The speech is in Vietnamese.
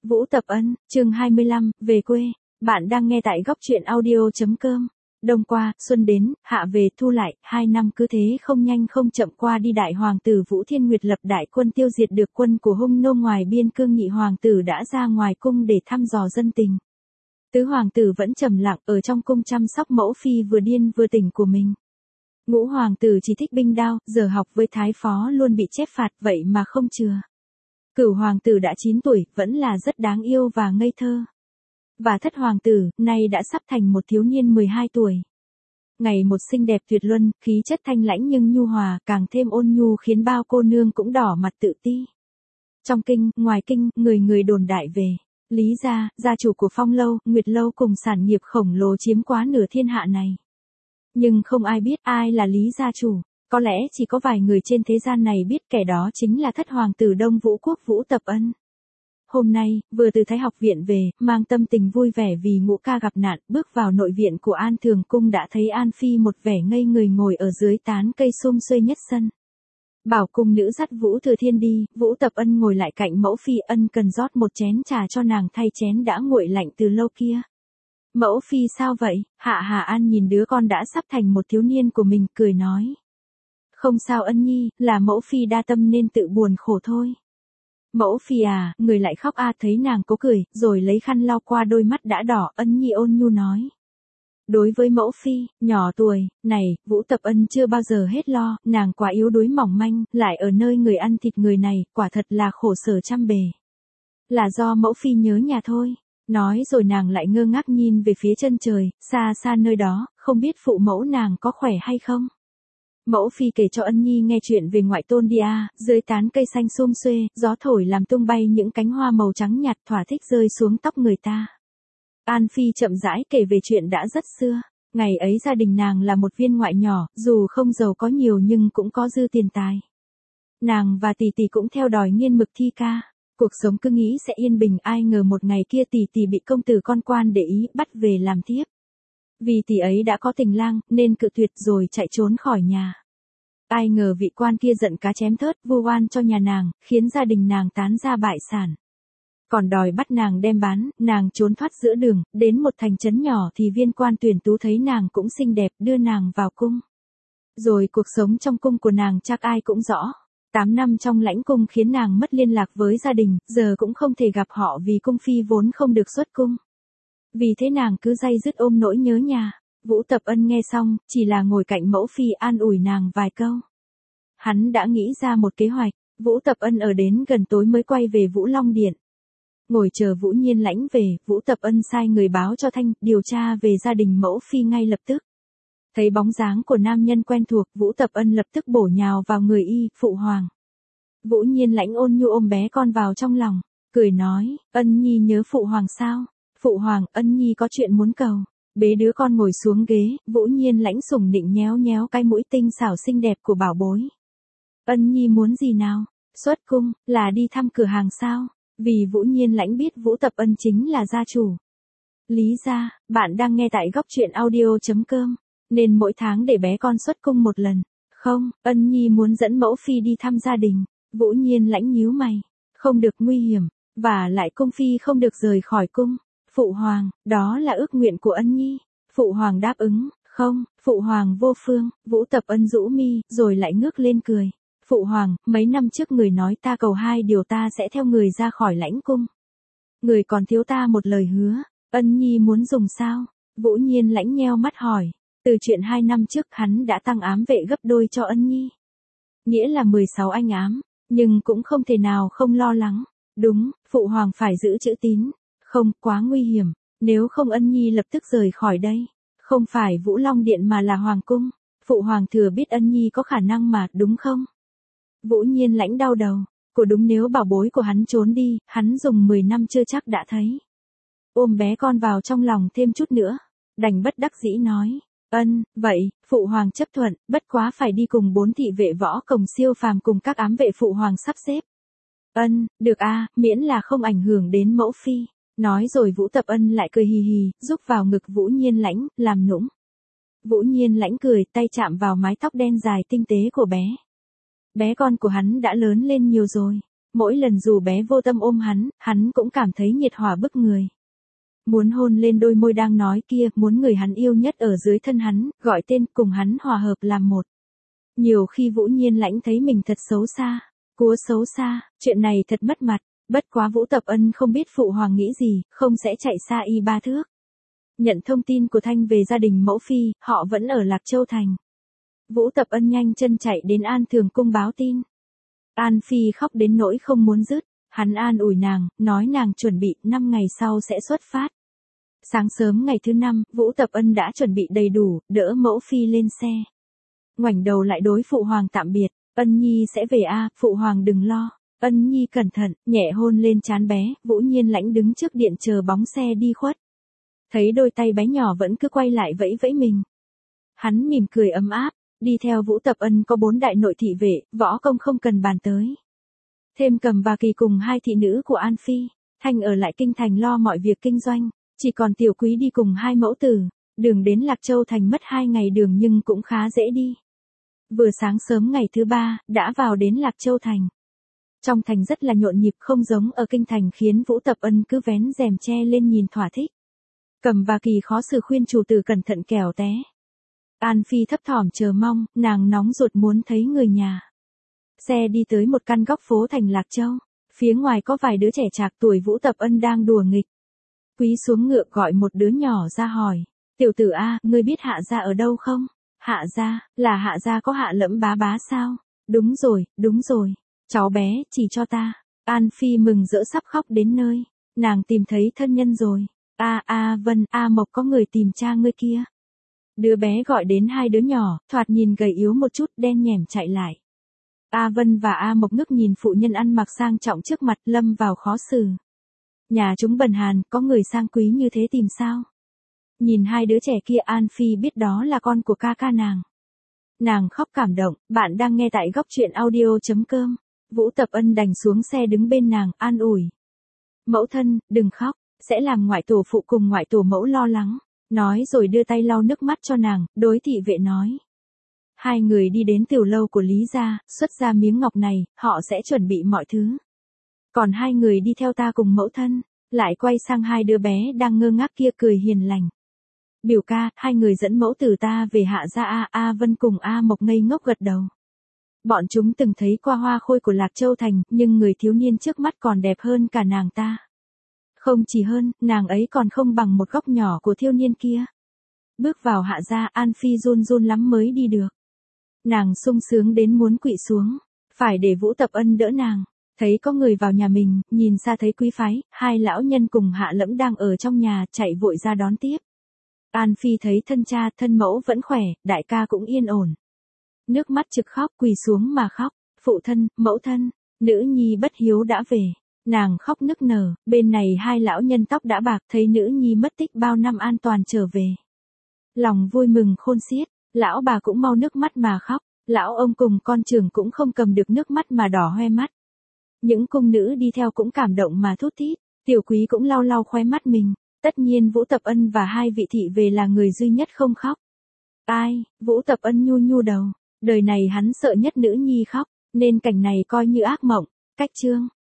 Vũ Tập Ân, chương 25, về quê. Bạn đang nghe tại góc truyện audio.com. Đông qua, xuân đến, hạ về, thu lại, 2 năm cứ thế không nhanh không chậm qua đi. Đại hoàng tử Vũ Thiên Nguyệt lập đại quân tiêu diệt được quân của Hung Nô ngoài biên cương. Nhị hoàng tử đã ra ngoài cung để thăm dò dân tình. Tứ hoàng tử vẫn trầm lặng ở trong cung chăm sóc mẫu phi vừa điên vừa tỉnh của mình. Ngũ hoàng tử chỉ thích binh đao, giờ học với thái phó luôn bị chép phạt vậy mà không chừa. Cửu hoàng tử đã 9 tuổi, vẫn là rất đáng yêu và ngây thơ. Và thất hoàng tử, nay đã sắp thành một thiếu niên 12 tuổi. Ngày một xinh đẹp tuyệt luân, khí chất thanh lãnh nhưng nhu hòa, càng thêm ôn nhu khiến bao cô nương cũng đỏ mặt tự ti. Trong kinh, ngoài kinh, người người đồn đại về Lý gia, gia chủ của Phong Lâu, Nguyệt Lâu cùng sản nghiệp khổng lồ chiếm quá nửa thiên hạ này. Nhưng không ai biết ai là Lý gia chủ. Có lẽ chỉ có vài người trên thế gian này biết kẻ đó chính là thất hoàng tử Đông Vũ Quốc Vũ Tập Ân. Hôm nay, vừa từ Thái học viện về, mang tâm tình vui vẻ vì ngũ ca gặp nạn, bước vào nội viện của An Thường Cung đã thấy An Phi một vẻ ngây người ngồi ở dưới tán cây sum xuê nhất sân. Bảo cung nữ dắt Vũ Thừa Thiên đi, Vũ Tập Ân ngồi lại cạnh mẫu phi. Ân cần rót một chén trà cho nàng thay chén đã nguội lạnh từ lâu kia. Mẫu phi sao vậy? Hà An nhìn đứa con đã sắp thành một thiếu niên của mình, cười nói. Không sao Ân nhi, là mẫu phi đa tâm nên tự buồn khổ thôi. Mẫu phi à, người lại khóc à? Thấy nàng cố cười, rồi lấy khăn lau qua đôi mắt đã đỏ, Ân nhi ôn nhu nói. Đối với mẫu phi, nhỏ tuổi, này, Vũ Tập Ân chưa bao giờ hết lo, nàng quá yếu đuối mỏng manh, lại ở nơi người ăn thịt người này, quả thật là khổ sở trăm bề. Là do mẫu phi nhớ nhà thôi. Nói rồi nàng lại ngơ ngác nhìn về phía chân trời, xa xa nơi đó, không biết phụ mẫu nàng có khỏe hay không. Mẫu phi kể cho Ân nhi nghe chuyện về ngoại tôn đi à, dưới tán cây xanh sum xuê, gió thổi làm tung bay những cánh hoa màu trắng nhạt thỏa thích rơi xuống tóc người ta. An Phi chậm rãi kể về chuyện đã rất xưa. Ngày ấy gia đình nàng là một viên ngoại nhỏ, dù không giàu có nhiều nhưng cũng có dư tiền tài. Nàng và tỷ tỷ cũng theo đòi nghiên mực thi ca. Cuộc sống cứ nghĩ sẽ yên bình, ai ngờ một ngày kia tỷ tỷ bị công tử con quan để ý bắt về làm thiếp. Vì tỷ ấy đã có tình lang, nên cự tuyệt rồi chạy trốn khỏi nhà. Ai ngờ vị quan kia giận cá chém thớt, vu oan cho nhà nàng, khiến gia đình nàng tán gia bại sản. Còn đòi bắt nàng đem bán, nàng trốn thoát giữa đường, đến một thành trấn nhỏ thì viên quan tuyển tú thấy nàng cũng xinh đẹp, đưa nàng vào cung. Rồi cuộc sống trong cung của nàng chắc ai cũng rõ. 8 năm trong lãnh cung khiến nàng mất liên lạc với gia đình, giờ cũng không thể gặp họ vì cung phi vốn không được xuất cung. Vì thế nàng cứ day dứt ôm nỗi nhớ nhà. Vũ Tập Ân nghe xong, chỉ là ngồi cạnh mẫu phi an ủi nàng vài câu. Hắn đã nghĩ ra một kế hoạch. Vũ Tập Ân ở đến gần tối mới quay về Vũ Long Điện. Ngồi chờ Vũ Nhiên Lãnh về, Vũ Tập Ân sai người báo cho Thanh điều tra về gia đình mẫu phi ngay lập tức. Thấy bóng dáng của nam nhân quen thuộc, Vũ Tập Ân lập tức bổ nhào vào người y, phụ hoàng. Vũ Nhiên Lãnh ôn nhu ôm bé con vào trong lòng, cười nói, Ân nhi nhớ phụ hoàng sao? Phụ hoàng, Ân nhi có chuyện muốn cầu. Bế đứa con ngồi xuống ghế, Vũ Nhiên Lãnh sủng nịnh nhéo nhéo cái mũi tinh xảo xinh đẹp của bảo bối. Ân nhi muốn gì nào? Xuất cung, là đi thăm cửa hàng sao? Vì Vũ Nhiên Lãnh biết Vũ Tập Ân chính là gia chủ Lý gia. Bạn đang nghe tại góc truyện audio.com. Nên mỗi tháng để bé con xuất cung một lần. Không, Ân nhi muốn dẫn mẫu phi đi thăm gia đình. Vũ Nhiên Lãnh nhíu mày. Không được, nguy hiểm. Và lại cung phi không được rời khỏi cung. Phụ hoàng, đó là ước nguyện của Ân nhi. Phụ hoàng đáp ứng. Không, phụ hoàng vô phương. Vũ Tập Ân rũ mi, rồi lại ngước lên cười. Phụ hoàng, mấy năm trước người nói ta cầu 2 điều ta sẽ theo người ra khỏi lãnh cung. Người còn thiếu ta một lời hứa. Ân nhi muốn dùng sao? Vũ Nhiên Lãnh nheo mắt hỏi. Từ chuyện 2 năm trước hắn đã tăng ám vệ gấp đôi cho Ân nhi. Nghĩa là 16 anh ám. Nhưng cũng không thể nào không lo lắng. Đúng, phụ hoàng phải giữ chữ tín. Không, quá nguy hiểm. Nếu không Ân nhi lập tức rời khỏi đây. Không phải Vũ Long Điện mà là hoàng cung. Phụ hoàng thừa biết Ân nhi có khả năng mà, đúng không? Vũ Nhiên Lãnh đau đầu. Của đúng, nếu bảo bối của hắn trốn đi, hắn dùng 10 năm chưa chắc đã thấy. Ôm bé con vào trong lòng thêm chút nữa. Đành bất đắc dĩ nói. Ân, vậy, phụ hoàng chấp thuận, bất quá phải đi cùng 4 thị vệ võ công siêu phàm cùng các ám vệ phụ hoàng sắp xếp. Ân, được a, miễn là không ảnh hưởng đến mẫu phi. Nói rồi Vũ Tập Ân lại cười hì hì, rúc vào ngực Vũ Nhiên Lãnh, làm nũng. Vũ Nhiên Lãnh cười, tay chạm vào mái tóc đen dài tinh tế của bé. Bé con của hắn đã lớn lên nhiều rồi. Mỗi lần dù bé vô tâm ôm hắn cũng cảm thấy nhiệt hỏa bức người. Muốn hôn lên đôi môi đang nói kia, muốn người hắn yêu nhất ở dưới thân hắn, gọi tên cùng hắn hòa hợp làm một. Nhiều khi Vũ Nhiên Lãnh thấy mình thật xấu xa, cúa xấu xa, chuyện này thật mất mặt, bất quá Vũ Tập Ân không biết phụ hoàng nghĩ gì, không sẽ chạy xa y 3 thước. Nhận thông tin của Thanh về gia đình mẫu phi, họ vẫn ở Lạc Châu Thành. Vũ Tập Ân nhanh chân chạy đến An Thường cung báo tin. An Phi khóc đến nỗi không muốn dứt, hắn an ủi nàng, nói nàng chuẩn bị 5 ngày sau sẽ xuất phát. Sáng sớm ngày thứ 5, Vũ Tập Ân đã chuẩn bị đầy đủ, đỡ mẫu phi lên xe. Ngoảnh đầu lại đối phụ hoàng tạm biệt, Ân Nhi sẽ về phụ hoàng đừng lo. Ân Nhi cẩn thận, nhẹ hôn lên trán bé, Vũ Nhiên Lãnh đứng trước điện chờ bóng xe đi khuất. Thấy đôi tay bé nhỏ vẫn cứ quay lại vẫy vẫy mình. Hắn mỉm cười ấm áp, đi theo Vũ Tập Ân có 4 đại nội thị vệ, võ công không cần bàn tới. Thêm Cầm và Kỳ cùng 2 thị nữ của An Phi, Thanh ở lại kinh thành lo mọi việc kinh doanh, chỉ còn Tiểu Quý đi cùng 2 mẫu tử, đường đến Lạc Châu Thành mất 2 ngày đường nhưng cũng khá dễ đi. Vừa sáng sớm ngày thứ 3, đã vào đến Lạc Châu Thành. Trong thành rất là nhộn nhịp không giống ở kinh thành khiến Vũ Tập Ân cứ vén rèm che lên nhìn thỏa thích. Cầm và Kỳ khó xử khuyên chủ tử cẩn thận kẻo té. An Phi thấp thỏm chờ mong, nàng nóng ruột muốn thấy người nhà. Xe đi tới một căn góc phố thành Lạc Châu, phía ngoài có vài đứa trẻ trạc tuổi Vũ Tập Ân đang đùa nghịch. Quý xuống ngựa gọi một đứa nhỏ ra hỏi, tiểu tử ngươi biết Hạ gia ở đâu không? Hạ gia, là Hạ gia có Hạ Lẫm bá bá sao? Đúng rồi, cháu bé, chỉ cho ta. An Phi mừng rỡ sắp khóc đến nơi, nàng tìm thấy thân nhân rồi. Vân, Mộc có người tìm cha ngươi kia. Đứa bé gọi đến 2 đứa nhỏ, thoạt nhìn gầy yếu một chút, đen nhẻm chạy lại. Vân và Mộc ngước nhìn phụ nhân ăn mặc sang trọng trước mặt, lâm vào khó xử. Nhà chúng bần hàn, có người sang quý như thế tìm sao? Nhìn 2 đứa trẻ kia, An Phi biết đó là con của ca ca nàng. Nàng khóc cảm động. Bạn đang nghe tại góc truyện audio.com. Vũ Tập Ân đành xuống xe đứng bên nàng, an ủi. Mẫu thân, đừng khóc, sẽ làm ngoại tổ phụ cùng ngoại tổ mẫu lo lắng. Nói rồi đưa tay lau nước mắt cho nàng, đối thị vệ nói. 2 người đi đến tiểu lâu của Lý gia, xuất ra miếng ngọc này, họ sẽ chuẩn bị mọi thứ. Còn 2 người đi theo ta cùng mẫu thân, lại quay sang 2 đứa bé đang ngơ ngác kia cười hiền lành. Biểu ca, 2 người dẫn mẫu tử ta về Hạ gia. Vân cùng Mộc ngây ngốc gật đầu. Bọn chúng từng thấy qua hoa khôi của Lạc Châu Thành, nhưng người thiếu niên trước mắt còn đẹp hơn cả nàng ta. Không chỉ hơn, nàng ấy còn không bằng một góc nhỏ của thiếu niên kia. Bước vào Hạ gia, An Phi run run lắm mới đi được. Nàng sung sướng đến muốn quỵ xuống, phải để Vũ Tập Ân đỡ nàng. Thấy có người vào nhà mình, nhìn xa thấy quý phái, 2 lão nhân cùng Hạ Lẫm đang ở trong nhà, chạy vội ra đón tiếp. An Phi thấy thân cha, thân mẫu vẫn khỏe, đại ca cũng yên ổn. Nước mắt trực khóc, quỳ xuống mà khóc. Phụ thân, mẫu thân, nữ nhi bất hiếu đã về. Nàng khóc nức nở, bên này 2 lão nhân tóc đã bạc thấy nữ nhi mất tích bao năm an toàn trở về. Lòng vui mừng khôn xiết, lão bà cũng mau nước mắt mà khóc, lão ông cùng con trưởng cũng không cầm được nước mắt mà đỏ hoe mắt. Những cung nữ đi theo cũng cảm động mà thút thít, Tiểu Quý cũng lau lau khóe mắt mình, tất nhiên Vũ Tập Ân và 2 vị thị về là người duy nhất không khóc. Vũ Tập Ân nhu nhu đầu, đời này hắn sợ nhất nữ nhi khóc, nên cảnh này coi như ác mộng. Cách chương